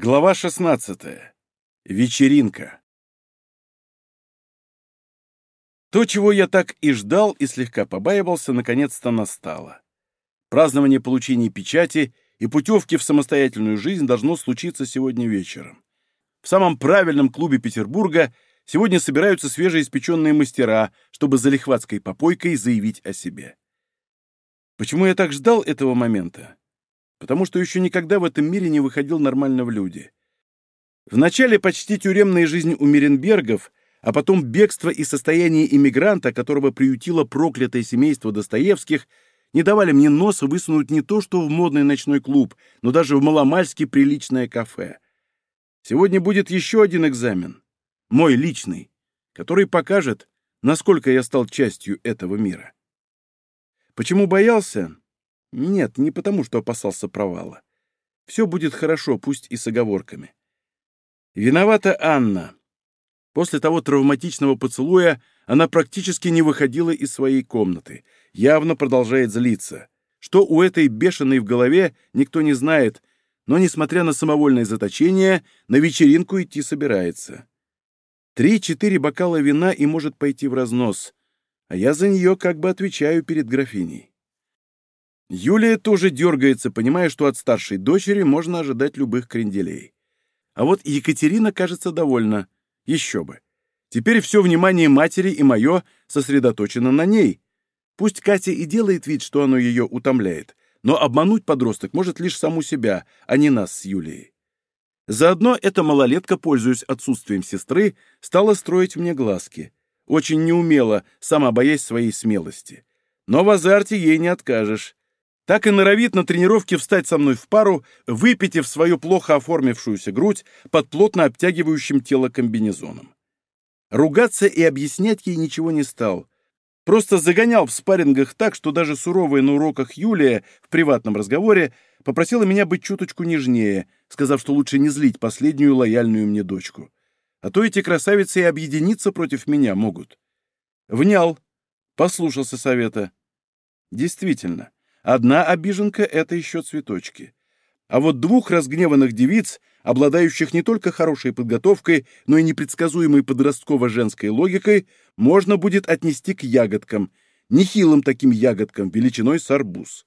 Глава 16. Вечеринка. То, чего я так и ждал и слегка побаивался, наконец-то настало. Празднование получения печати и путевки в самостоятельную жизнь должно случиться сегодня вечером. В самом правильном клубе Петербурга сегодня собираются свежеиспеченные мастера, чтобы за лихватской попойкой заявить о себе. Почему я так ждал этого момента? Потому что еще никогда в этом мире не выходил нормально в люди. Вначале почти тюремная жизнь у Миренбергов, а потом бегство и состояние иммигранта, которого приютило проклятое семейство Достоевских, не давали мне носа высунуть не то что в модный ночной клуб, но даже в маломальски приличное кафе. Сегодня будет еще один экзамен, мой личный, который покажет, насколько я стал частью этого мира. Почему боялся? Нет, не потому, что опасался провала. Все будет хорошо, пусть и с оговорками. Виновата Анна. После того травматичного поцелуя она практически не выходила из своей комнаты, явно продолжает злиться. Что у этой бешеной в голове, никто не знает, но, несмотря на самовольное заточение, на вечеринку идти собирается. 3-4 бокала вина и может пойти в разнос, а я за нее как бы отвечаю перед графиней. Юлия тоже дергается, понимая, что от старшей дочери можно ожидать любых кренделей. А вот Екатерина, кажется, довольна. Еще бы. Теперь все внимание матери и мое сосредоточено на ней. Пусть Катя и делает вид, что оно ее утомляет, но обмануть подросток может лишь саму себя, а не нас с Юлией. Заодно эта малолетка, пользуясь отсутствием сестры, стала строить мне глазки. Очень неумело, сама боясь своей смелости. Но в азарте ей не откажешь. Так и норовит на тренировке встать со мной в пару, выпитив свою плохо оформившуюся грудь под плотно обтягивающим тело комбинезоном. Ругаться и объяснять ей ничего не стал. Просто загонял в спаррингах так, что даже суровая на уроках Юлия в приватном разговоре попросила меня быть чуточку нежнее, сказав, что лучше не злить последнюю лояльную мне дочку. А то эти красавицы и объединиться против меня могут. Внял, послушался совета. Действительно. Одна обиженка — это еще цветочки. А вот двух разгневанных девиц, обладающих не только хорошей подготовкой, но и непредсказуемой подростково-женской логикой, можно будет отнести к ягодкам, нехилым таким ягодкам, величиной с арбуз.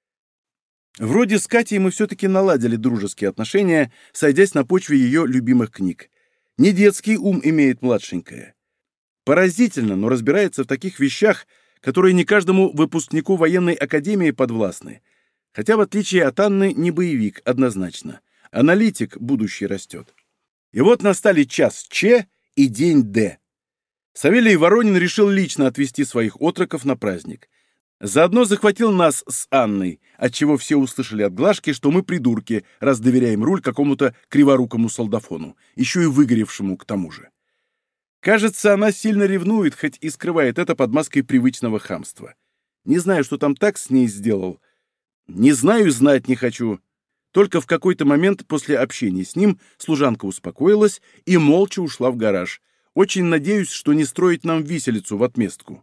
Вроде с Катей мы все-таки наладили дружеские отношения, сойдясь на почве ее любимых книг. Не детский ум имеет младшенькая. Поразительно, но разбирается в таких вещах, которые не каждому выпускнику военной академии подвластны. Хотя, в отличие от Анны, не боевик, однозначно. Аналитик будущий растет. И вот настали час Ч и день Д. Савелий Воронин решил лично отвезти своих отроков на праздник. Заодно захватил нас с Анной, отчего все услышали от Глашки, что мы придурки, раз доверяем руль какому-то криворукому солдафону, еще и выгоревшему к тому же. Кажется, она сильно ревнует, хоть и скрывает это под маской привычного хамства. Не знаю, что там так с ней сделал. Не знаю и знать не хочу. Только в какой-то момент после общения с ним служанка успокоилась и молча ушла в гараж. Очень надеюсь, что не строить нам виселицу в отместку.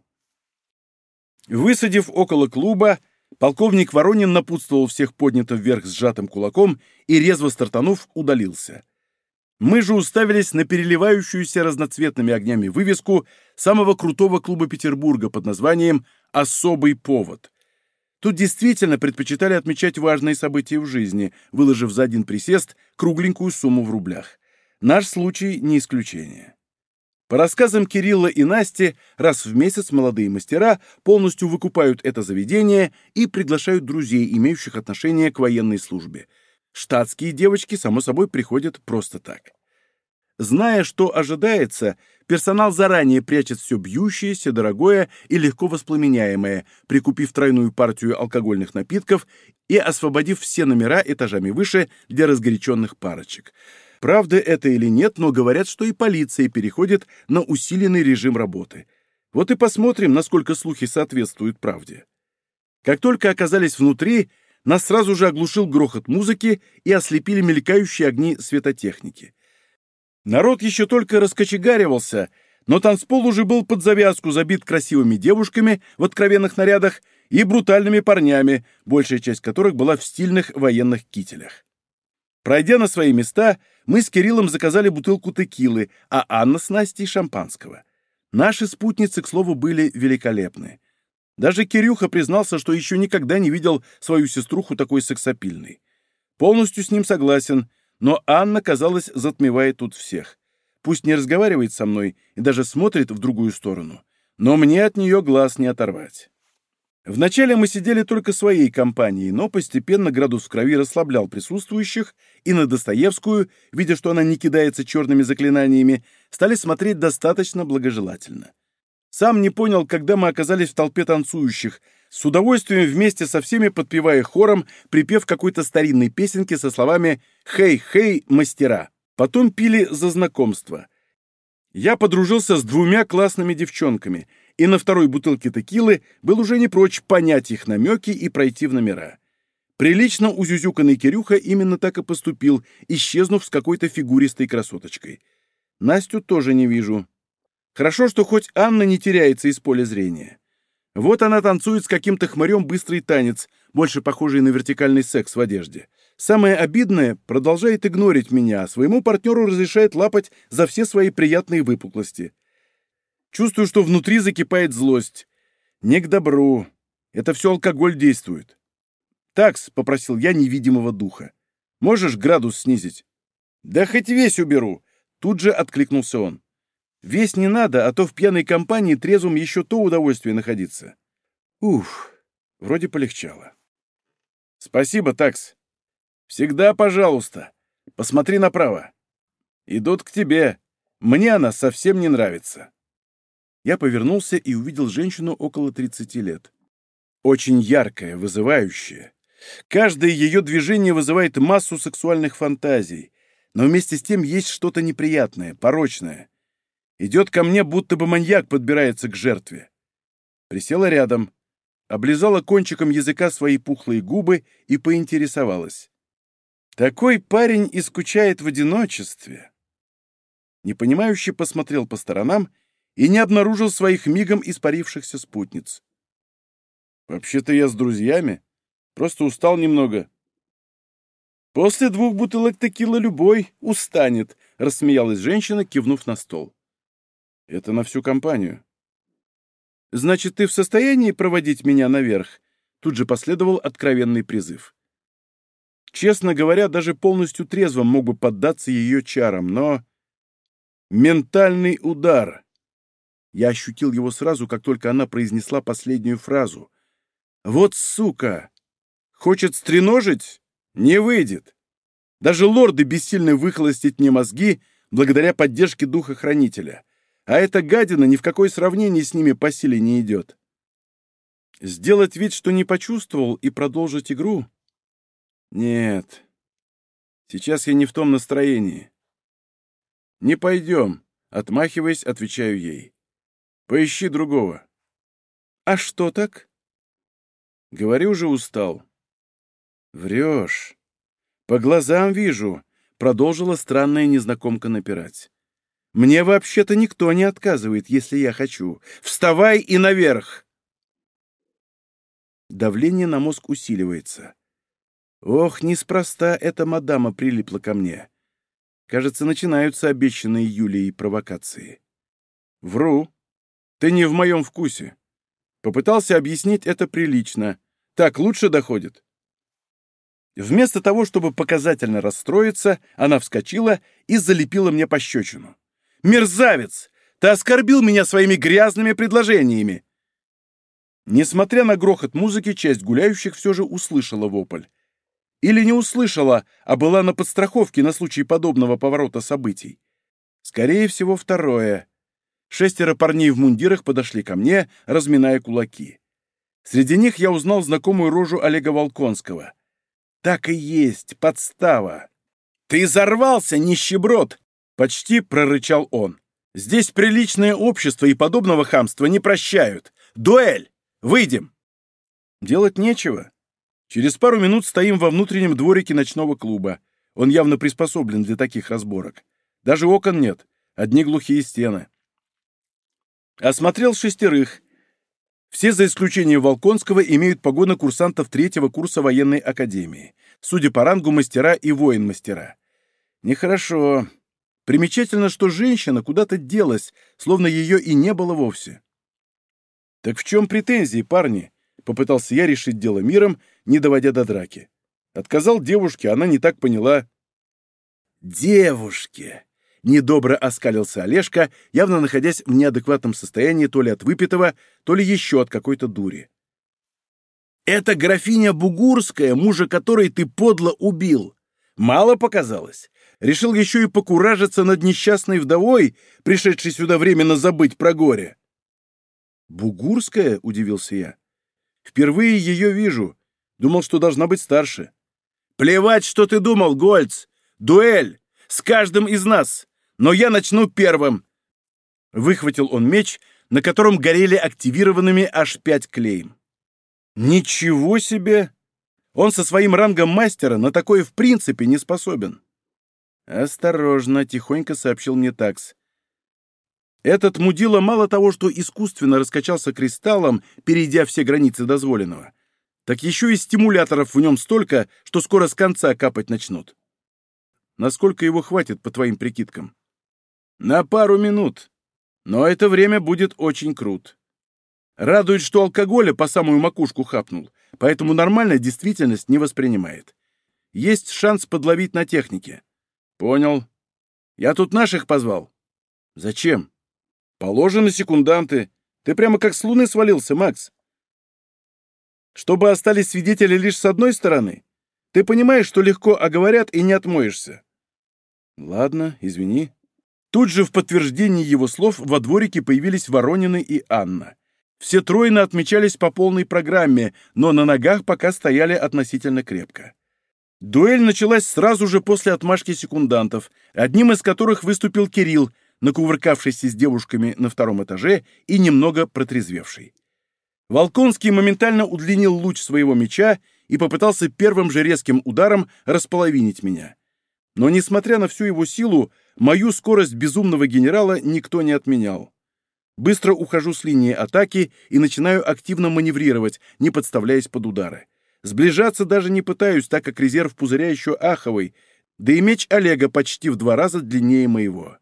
Высадив около клуба, полковник Воронин напутствовал всех поднятым вверх сжатым кулаком и, резво стартанув, удалился. Мы же уставились на переливающуюся разноцветными огнями вывеску самого крутого клуба Петербурга под названием «Особый повод». Тут действительно предпочитали отмечать важные события в жизни, выложив за один присест кругленькую сумму в рублях. Наш случай не исключение. По рассказам Кирилла и Насти, раз в месяц молодые мастера полностью выкупают это заведение и приглашают друзей, имеющих отношение к военной службе. Штатские девочки, само собой, приходят просто так. Зная, что ожидается, персонал заранее прячет все бьющееся, дорогое и легко воспламеняемое, прикупив тройную партию алкогольных напитков и освободив все номера этажами выше для разгоряченных парочек. Правда это или нет, но говорят, что и полиция переходит на усиленный режим работы. Вот и посмотрим, насколько слухи соответствуют правде. Как только оказались внутри, нас сразу же оглушил грохот музыки и ослепили мелькающие огни светотехники. Народ еще только раскочегаривался, но танцпол уже был под завязку забит красивыми девушками в откровенных нарядах и брутальными парнями, большая часть которых была в стильных военных кителях. Пройдя на свои места, мы с Кириллом заказали бутылку текилы, а Анна с Настей — шампанского. Наши спутницы, к слову, были великолепны. Даже Кирюха признался, что еще никогда не видел свою сеструху такой сексапильной. Полностью с ним согласен, но Анна, казалось, затмевает тут всех. Пусть не разговаривает со мной и даже смотрит в другую сторону, но мне от нее глаз не оторвать. Вначале мы сидели только своей компанией, но постепенно градус в крови расслаблял присутствующих, и на Достоевскую, видя, что она не кидается черными заклинаниями, стали смотреть достаточно благожелательно. Сам не понял, когда мы оказались в толпе танцующих, с удовольствием вместе со всеми подпевая хором, припев какой-то старинной песенки со словами «Хей-хей, мастера». Потом пили за знакомство. Я подружился с 2 классными девчонками, и на второй бутылке текилы был уже не прочь понять их намеки и пройти в номера. Прилично узюзюканный Кирюха именно так и поступил, исчезнув с какой-то фигуристой красоточкой. Настю тоже не вижу. Хорошо, что хоть Анна не теряется из поля зрения. Вот она танцует с каким-то хмырем быстрый танец, больше похожий на вертикальный секс в одежде. Самое обидное, продолжает игнорить меня, а своему партнеру разрешает лапать за все свои приятные выпуклости. Чувствую, что внутри закипает злость. Не к добру. Это все алкоголь действует. «Такс», — попросил я невидимого духа. «Можешь градус снизить?» «Да хоть весь уберу», — тут же откликнулся он. «Весь не надо, а то в пьяной компании трезвым еще то удовольствие находиться». Уф, вроде полегчало. «Спасибо, Такс. Всегда пожалуйста. Посмотри направо. Идут к тебе. Мне она совсем не нравится». Я повернулся и увидел женщину около 30 лет. Очень яркая, вызывающая. Каждое ее движение вызывает массу сексуальных фантазий, но вместе с тем есть что-то неприятное, порочное. Идет ко мне, будто бы маньяк подбирается к жертве. Присела рядом, облизала кончиком языка свои пухлые губы и поинтересовалась. «Такой парень и скучает в одиночестве». Непонимающе посмотрел по сторонам и не обнаружил своих мигом испарившихся спутниц. «Вообще-то я с друзьями. Просто устал немного». «После 2 бутылок текилы любой устанет», — рассмеялась женщина, кивнув на стол. «Это на всю компанию». «Значит, ты в состоянии проводить меня наверх?» Тут же последовал откровенный призыв. Честно говоря, даже полностью трезвым мог бы поддаться ее чарам, но... Ментальный удар. Я ощутил его сразу, как только она произнесла последнюю фразу. «Вот сука! Хочет стреножить? Не выйдет! Даже лорды бессильны выхолостить мне мозги благодаря поддержке духа-хранителя, а эта гадина ни в какое сравнение с ними по силе не идет. Сделать вид, что не почувствовал, и продолжить игру? Нет. Сейчас я не в том настроении. Не пойдем», — отмахиваясь, отвечаю ей. «Поищи другого». «А что так?» «Говорю же, устал». «Врешь. По глазам вижу», — продолжила странная незнакомка напирать. «Мне вообще-то никто не отказывает, если я хочу. Вставай и наверх!» Давление на мозг усиливается. Ох, неспроста эта мадама прилипла ко мне. Кажется, начинаются обещанные Юлией провокации. Вру. Ты не в моем вкусе. Попытался объяснить это прилично. Так лучше доходит. Вместо того, чтобы показательно расстроиться, она вскочила и залепила мне пощечину. «Мерзавец! Ты оскорбил меня своими грязными предложениями!» Несмотря на грохот музыки, часть гуляющих все же услышала вопль. Или не услышала, а была на подстраховке на случай подобного поворота событий. Скорее всего, второе. 6 парней в мундирах подошли ко мне, разминая кулаки. Среди них я узнал знакомую рожу Олега Волконского. Так и есть, подстава. «Ты взорвался, нищеброд!» — почти прорычал он. «Здесь приличное общество и подобного хамства не прощают. Дуэль! Выйдем!» Делать нечего. Через пару минут стоим во внутреннем дворике ночного клуба. Он явно приспособлен для таких разборок. Даже окон нет, одни глухие стены. Осмотрел 6. Все, за исключением Волконского, имеют погоны курсантов 3-го курса военной академии. Судя по рангу, мастера и воин-мастера. Нехорошо. Примечательно, что женщина куда-то делась, словно ее и не было вовсе. «Так в чем претензии, парни?» — попытался я решить дело миром, не доводя до драки. Отказал девушке, она не так поняла. «Девушке!» — недобро оскалился Олежка, явно находясь в неадекватном состоянии то ли от выпитого, то ли еще от какой-то дури. «Это графиня Бугурская, мужа которой ты подло убил. Мало показалось. Решил еще и покуражиться над несчастной вдовой, пришедшей сюда временно забыть про горе». «Бугурская?» — удивился я. «Впервые ее вижу. Думал, что должна быть старше». «Плевать, что ты думал, Гольц! Дуэль! С каждым из нас! Но я начну первым!» Выхватил он меч, на котором горели активированными аж 5 клейм. «Ничего себе! Он со своим рангом мастера на такое в принципе не способен». «Осторожно», — тихонько сообщил мне Такс. «Этот мудила мало того, что искусственно раскачался кристаллом, перейдя все границы дозволенного, так еще и стимуляторов в нем столько, что скоро с конца капать начнут. Насколько его хватит, по твоим прикидкам?» «На пару минут. Но это время будет очень крут. Радует, что алкоголя по самую макушку хапнул, поэтому нормальная действительность не воспринимает. Есть шанс подловить на технике». «Понял. Я тут наших позвал». «Зачем?» «Положены секунданты. Ты прямо как с луны свалился, Макс. Чтобы остались свидетели лишь с одной стороны? Ты понимаешь, что легко оговорят и не отмоешься». «Ладно, извини». Тут же в подтверждении его слов во дворике появились Воронины и Анна. Все тройно отмечались по полной программе, но на ногах пока стояли относительно крепко. Дуэль началась сразу же после отмашки секундантов, одним из которых выступил Кирилл, накувыркавшийся с девушками на 2-м этаже и немного протрезвевший. Волконский моментально удлинил луч своего меча и попытался первым же резким ударом располовинить меня. Но, несмотря на всю его силу, мою скорость безумного генерала никто не отменял. Быстро ухожу с линии атаки и начинаю активно маневрировать, не подставляясь под удары. Сближаться даже не пытаюсь, так как резерв пузыря еще аховый, да и меч Олега почти в 2 раза длиннее моего.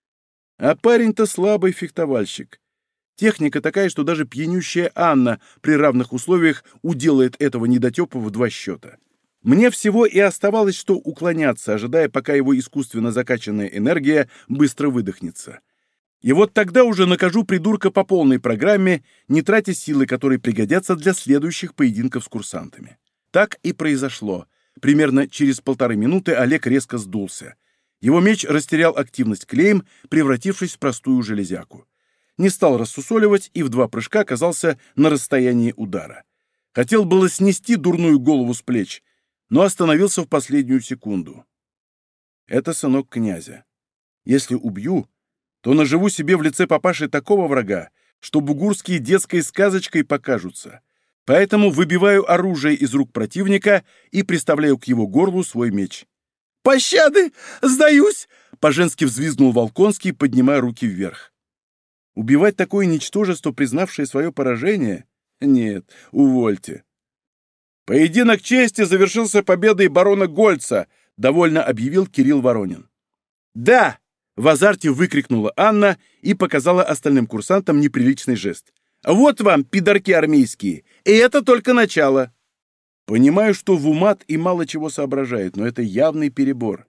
А парень-то слабый фехтовальщик. Техника такая, что даже пьянющая Анна при равных условиях уделает этого недотепа в 2 счета. Мне всего и оставалось, что уклоняться, ожидая, пока его искусственно закачанная энергия быстро выдохнется. И вот тогда уже накажу придурка по полной программе, не тратя силы, которые пригодятся для следующих поединков с курсантами. Так и произошло. Примерно через 1,5 минуты Олег резко сдулся. Его меч растерял активность клейм, превратившись в простую железяку. Не стал рассусоливать и в 2 прыжка оказался на расстоянии удара. Хотел было снести дурную голову с плеч, но остановился в последнюю секунду. Это сынок князя. Если убью, то наживу себе в лице папаши такого врага, что бугурские детской сказочкой покажутся. Поэтому выбиваю оружие из рук противника и приставляю к его горлу свой меч. «Пощады! Сдаюсь!» — по-женски взвизгнул Волконский, поднимая руки вверх. Убивать такое ничтожество, признавшее свое поражение? Нет, увольте. «Поединок чести завершился победой барона Гольца», — довольно объявил Кирилл Воронин. «Да!» — в азарте выкрикнула Анна и показала остальным курсантам неприличный жест. «Вот вам, пидорки армейские! И это только начало!» Понимаю, что в умат и мало чего соображает, но это явный перебор.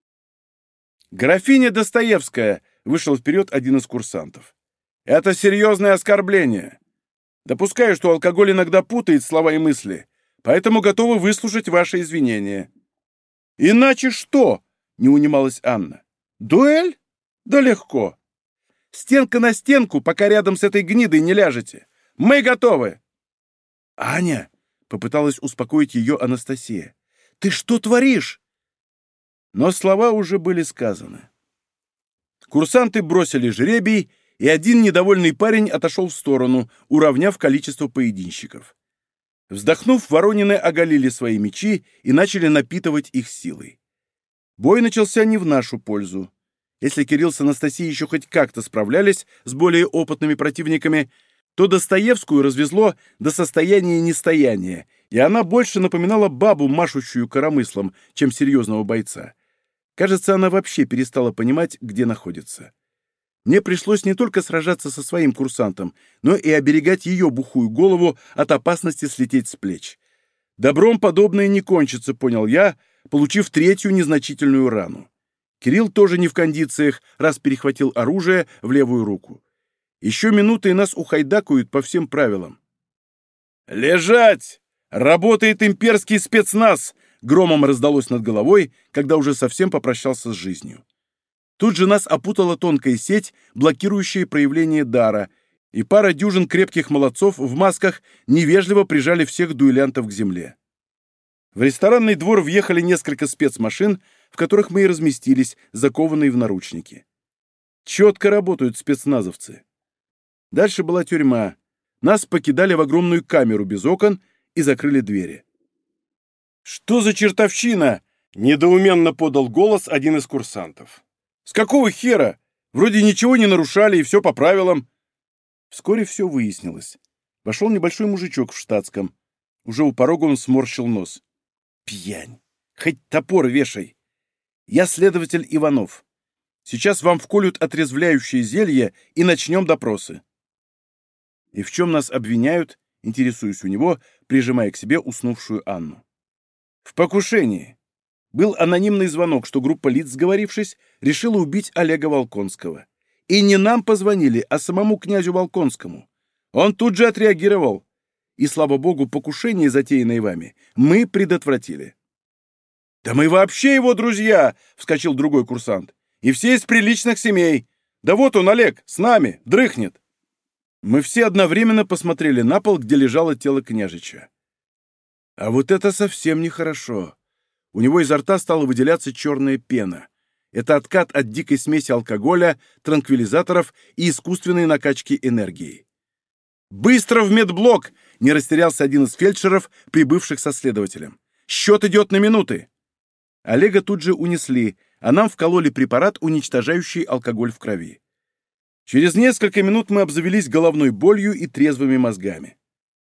«Графиня Достоевская!» — вышел вперед один из курсантов. «Это серьезное оскорбление. Допускаю, что алкоголь иногда путает слова и мысли, поэтому готовы выслушать ваши извинения». «Иначе что?» — не унималась Анна. «Дуэль? Да легко. Стенка на стенку, пока рядом с этой гнидой не ляжете. Мы готовы!» «Аня!» — попыталась успокоить ее Анастасия. «Ты что творишь?» Но слова уже были сказаны. Курсанты бросили жребий, и один недовольный парень отошел в сторону, уравняв количество поединщиков. Вздохнув, Воронины оголили свои мечи и начали напитывать их силой. Бой начался не в нашу пользу. Если Кирилл с Анастасией еще хоть как-то справлялись с более опытными противниками, то Достоевскую развезло до состояния нестояния, и она больше напоминала бабу, машущую коромыслом, чем серьезного бойца. Кажется, она вообще перестала понимать, где находится. Мне пришлось не только сражаться со своим курсантом, но и оберегать ее бухую голову от опасности слететь с плеч. Добром подобное не кончится, понял я, получив третью незначительную рану. Кирилл тоже не в кондициях, раз перехватил оружие в левую руку. Еще минуты, и нас ухайдакают по всем правилам. «Лежать! Работает имперский спецназ!» Громом раздалось над головой, когда уже совсем попрощался с жизнью. Тут же нас опутала тонкая сеть, блокирующая проявление дара, и пара дюжин крепких молодцов в масках невежливо прижали всех дуэлянтов к земле. В ресторанный двор въехали несколько спецмашин, в которых мы и разместились, закованные в наручники. Четко работают спецназовцы. Дальше была тюрьма. Нас покидали в огромную камеру без окон и закрыли двери. «Что за чертовщина?» — недоуменно подал голос один из курсантов. «С какого хера? Вроде ничего не нарушали, и все по правилам». Вскоре все выяснилось. Вошел небольшой мужичок в штатском. Уже у порога он сморщил нос. «Пьянь! Хоть топор вешай! Я следователь Иванов. Сейчас вам вколют отрезвляющее зелье и начнем допросы». «И в чем нас обвиняют?» — интересуюсь у него, прижимая к себе уснувшую Анну. «В покушении. Был анонимный звонок, что группа лиц, сговорившись, решила убить Олега Волконского. И не нам позвонили, а самому князю Волконскому. Он тут же отреагировал. И, слава богу, покушение, затеянное вами, мы предотвратили». «Да мы вообще его друзья!» — вскочил другой курсант. «И все из приличных семей. Да вот он, Олег, с нами, дрыхнет». Мы все одновременно посмотрели на пол, где лежало тело княжича. А вот это совсем нехорошо. У него изо рта стала выделяться черная пена. Это откат от дикой смеси алкоголя, транквилизаторов и искусственной накачки энергии. «Быстро в медблок!» — не растерялся один из фельдшеров, прибывших со следователем. «Счет идет на минуты!» Олега тут же унесли, а нам вкололи препарат, уничтожающий алкоголь в крови. Через несколько минут мы обзавелись головной болью и трезвыми мозгами.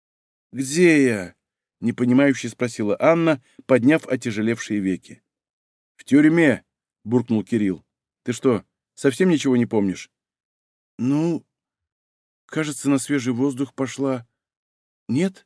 «Где я?» — непонимающе спросила Анна, подняв отяжелевшие веки. «В тюрьме», — буркнул Кирилл. «Ты что, совсем ничего не помнишь?» «Ну, кажется, на свежий воздух пошла. Нет?»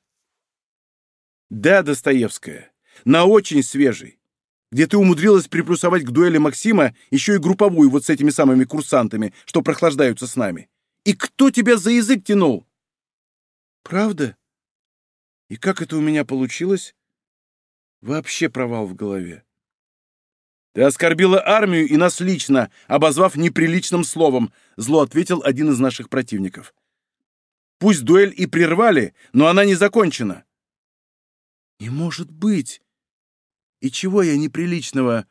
«Да, Достоевская, на очень свежий. Где ты умудрилась приплюсовать к дуэли Максима еще и групповую вот с этими самыми курсантами, что прохлаждаются с нами. И кто тебя за язык тянул?» «Правда? И как это у меня получилось? Вообще провал в голове». «Ты оскорбила армию и нас лично, обозвав неприличным словом», зло ответил один из наших противников. «Пусть дуэль и прервали, но она не закончена». «Не может быть! И чего я неприличного,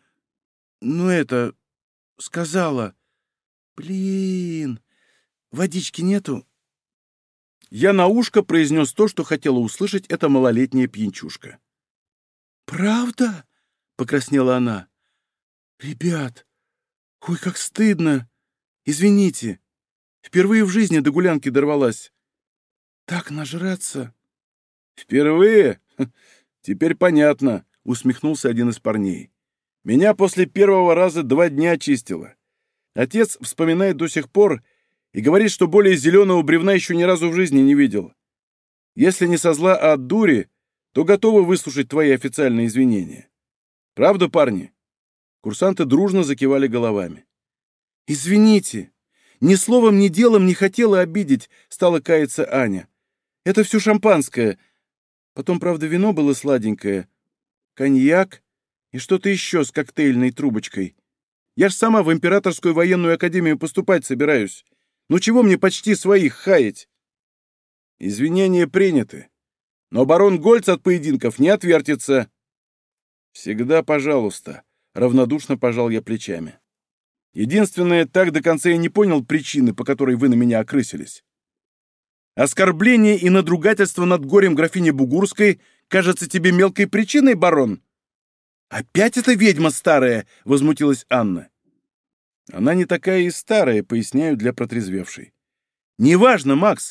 сказала? Блин, водички нету?» Я на ушко произнес то, что хотела услышать эта малолетняя пьянчушка. «Правда?» — покраснела она. «Ребят, ой, как стыдно! Извините, впервые в жизни до гулянки дорвалась. Так нажраться!» «Впервые? Теперь понятно», — усмехнулся один из парней. «Меня после первого раза 2 дня очистило. Отец вспоминает до сих пор и говорит, что более зеленого бревна еще ни разу в жизни не видел. Если не со зла, а от дури, то готовы выслушать твои официальные извинения. Правда, парни?» Курсанты дружно закивали головами. «Извините, ни словом, ни делом не хотела обидеть», — стала каяться Аня. «Это все шампанское. Потом, правда, вино было сладенькое. Коньяк и что-то еще с коктейльной трубочкой. Я ж сама в Императорскую военную академию поступать собираюсь. Ну чего мне почти своих хаять?» «Извинения приняты. Но барон Гольц от поединков не отвертится». «Всегда пожалуйста», — равнодушно пожал я плечами. «Единственное, так до конца я не понял причины, по которой вы на меня окрысились. Оскорбление и надругательство над горем графини Бугурской кажется тебе мелкой причиной, барон?» «Опять эта ведьма старая!» — возмутилась Анна. «Она не такая и старая», — поясняю для протрезвевшей. «Неважно, Макс.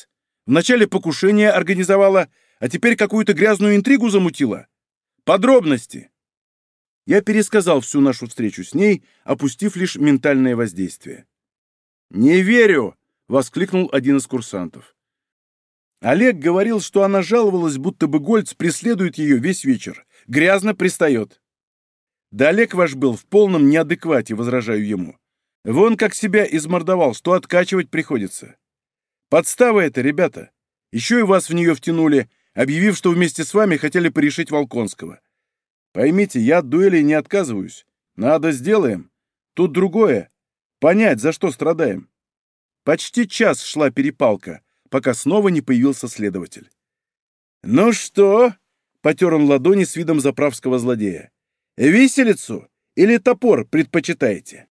Вначале покушение организовала, а теперь какую-то грязную интригу замутила? Подробности!» Я пересказал всю нашу встречу с ней, опустив лишь ментальное воздействие. «Не верю!» — воскликнул один из курсантов. Олег говорил, что она жаловалась, будто бы Гольц преследует ее весь вечер, грязно пристает. Да Олег ваш был в полном неадеквате, возражаю ему. Вон как себя измордовал, что откачивать приходится. Подстава это, ребята. Еще и вас в нее втянули, объявив, что вместе с вами хотели порешить Волконского. Поймите, я от дуэли не отказываюсь. Надо, сделаем. Тут другое. Понять, за что страдаем. Почти час шла перепалка, пока снова не появился следователь. «Ну что?» — потер он ладони с видом заправского злодея. «Виселицу или топор предпочитаете?»